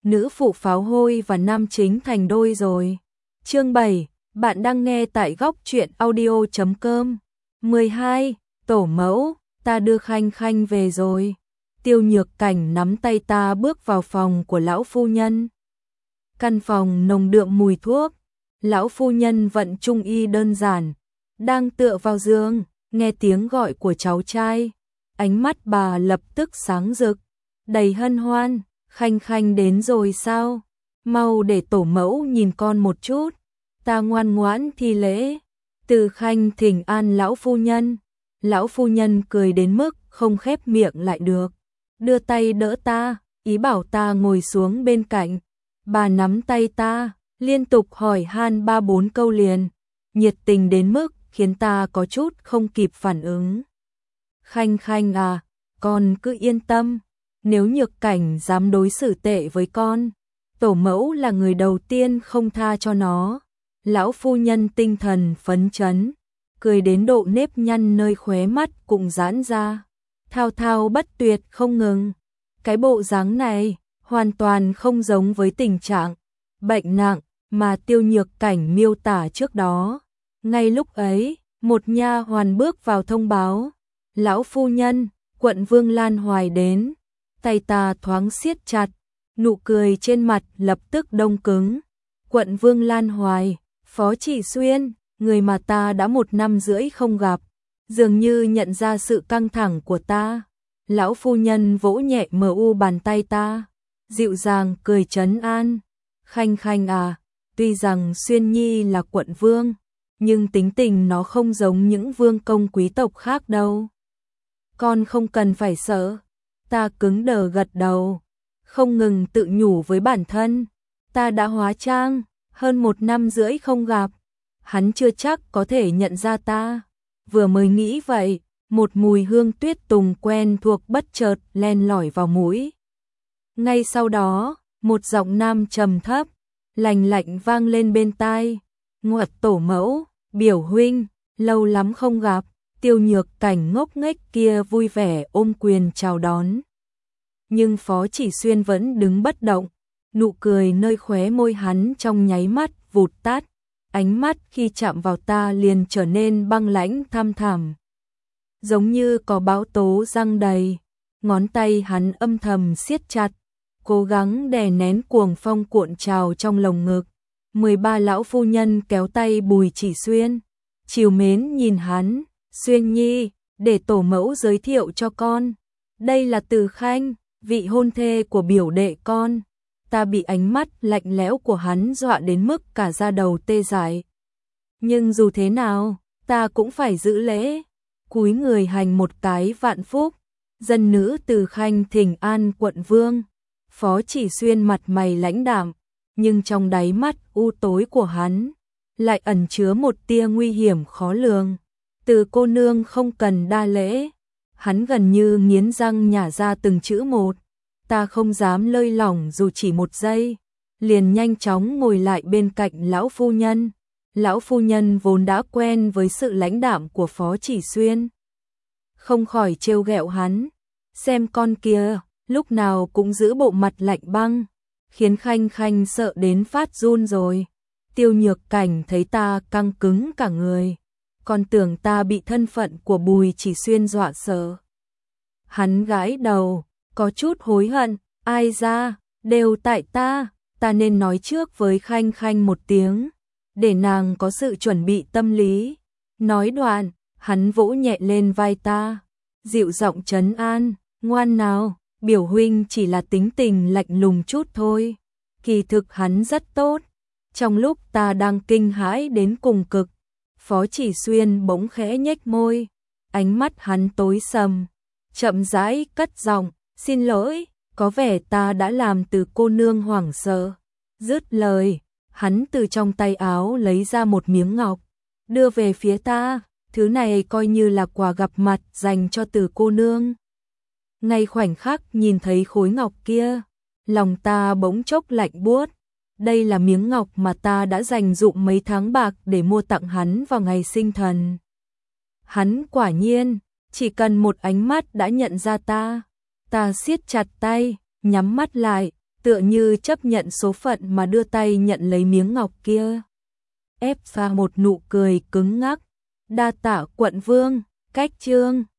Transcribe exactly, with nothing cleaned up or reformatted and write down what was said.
nữ phụ pháo hôi và nam chính thành đôi rồi. Chương bảy, bạn đang nghe tại góc truyện audio chấm com. mười hai, tổ mẫu, ta đưa Khanh Khanh về rồi. Tiêu Nhược Cảnh nắm tay ta bước vào phòng của lão phu nhân. Căn phòng nồng đượm mùi thuốc, lão phu nhân vận trung y đơn giản, đang tựa vào giường, nghe tiếng gọi của cháu trai, ánh mắt bà lập tức sáng rực, đầy hân hoan. Khanh Khanh đến rồi sao? Mau để tổ mẫu nhìn con một chút. Ta ngoan ngoãn thi lễ, Từ Khanh thỉnh an lão phu nhân. Lão phu nhân cười đến mức không khép miệng lại được, đưa tay đỡ ta, ý bảo ta ngồi xuống bên cạnh. Bà nắm tay ta, liên tục hỏi han ba bốn câu liền, nhiệt tình đến mức khiến ta có chút không kịp phản ứng. Khanh Khanh à, con cứ yên tâm, nếu Nhược Cảnh dám đối xử tệ với con, tổ mẫu là người đầu tiên không tha cho nó. Lão phu nhân tinh thần phấn chấn, cười đến độ nếp nhăn nơi khóe mắt cũng giãn ra, thao thao bất tuyệt không ngừng. Cái bộ dáng này hoàn toàn không giống với tình trạng bệnh nặng mà Tiêu Nhược Cảnh miêu tả trước đó. Ngay lúc ấy, một nha hoàn bước vào thông báo, lão phu nhân, quận Vương Lan Hoài đến. Tay ta thoáng siết chặt, nụ cười trên mặt lập tức đông cứng. Quận Vương Lan Hoài, Phó Chỉ Xuyên, người mà ta đã một năm rưỡi không gặp, dường như nhận ra sự căng thẳng của ta. Lão phu nhân vỗ nhẹ mờ u bàn tay ta, dịu dàng cười trấn an. Khanh Khanh à, tuy rằng Xuyên Nhi là quận vương, nhưng tính tình nó không giống những vương công quý tộc khác đâu. Con không cần phải sợ. Ta cứng đờ gật đầu, không ngừng tự nhủ với bản thân. Ta đã hóa trang, hơn một năm rưỡi không gặp, hắn chưa chắc có thể nhận ra ta. Vừa mới nghĩ vậy, một mùi hương tuyết tùng quen thuộc bất chợt len lỏi vào mũi. Ngay sau đó, một giọng nam trầm thấp, lành lạnh vang lên bên tai. Nguật tổ mẫu, biểu huynh, lâu lắm không gặp. Tiêu Nhược Cảnh ngốc nghếch kia vui vẻ ôm quyền chào đón. Nhưng Phó Chỉ Xuyên vẫn đứng bất động, nụ cười nơi khóe môi hắn trong nháy mắt vụt tắt, ánh mắt khi chạm vào ta liền trở nên băng lãnh thăm thẳm, giống như có bão tố giăng đầy. Ngón tay hắn âm thầm siết chặt, cố gắng đè nén cuồng phong cuộn trào trong lồng ngực. mười ba lão phu nhân kéo tay Bùi Chỉ Xuyên, trìu mến nhìn hắn. Xuyên Nhi, để tổ mẫu giới thiệu cho con. Đây là Từ Khanh, vị hôn thê của biểu đệ con. Ta bị ánh mắt lạnh lẽo của hắn dọa đến mức cả da đầu tê dại. Nhưng dù thế nào, ta cũng phải giữ lễ. Cúi người hành một cái vạn phúc. Dân nữ Từ Khanh thỉnh an quận vương. Phó Chỉ Xuyên mặt mày lãnh đạm, nhưng trong đáy mắt u tối của hắn lại ẩn chứa một tia nguy hiểm khó lường. Từ cô nương không cần đa lễ. Hắn gần như nghiến răng nhả ra từng chữ một. Ta không dám lơi lỏng dù chỉ một giây, liền nhanh chóng ngồi lại bên cạnh lão phu nhân. Lão phu nhân vốn đã quen với sự lãnh đạm của Phó Chỉ Xuyên, không khỏi trêu ghẹo hắn. Xem con kia, lúc nào cũng giữ bộ mặt lạnh băng, khiến Khanh Khanh sợ đến phát run rồi. Tiêu Nhược Cảnh thấy ta căng cứng cả người, còn tưởng ta bị thân phận của Bùi Chỉ Xuyên dọa sợ. Hắn gãi đầu, có chút hối hận, ai ra, đều tại ta, ta nên nói trước với Khanh Khanh một tiếng, để nàng có sự chuẩn bị tâm lý. Nói đoạn, hắn vỗ nhẹ lên vai ta, dịu giọng trấn an, ngoan nào, biểu huynh chỉ là tính tình lạnh lùng chút thôi. Kỳ thực hắn rất tốt. Trong lúc ta đang kinh hãi đến cùng cực, Phó Chỉ Xuyên bỗng khẽ nhếch môi, ánh mắt hắn tối sầm, chậm rãi cất giọng, xin lỗi, có vẻ ta đã làm Từ cô nương hoảng sợ. Dứt lời, hắn từ trong tay áo lấy ra một miếng ngọc, đưa về phía ta, thứ này coi như là quà gặp mặt dành cho Từ cô nương. Ngay khoảnh khắc nhìn thấy khối ngọc kia, lòng ta bỗng chốc lạnh buốt. Đây là miếng ngọc mà ta đã dành dụm mấy tháng bạc để mua tặng hắn vào ngày sinh thần. Hắn quả nhiên, chỉ cần một ánh mắt đã nhận ra ta. Ta siết chặt tay, nhắm mắt lại, tựa như chấp nhận số phận mà đưa tay nhận lấy miếng ngọc kia. Ép ra một nụ cười cứng ngắc. Đa tạ quận vương, cách chương.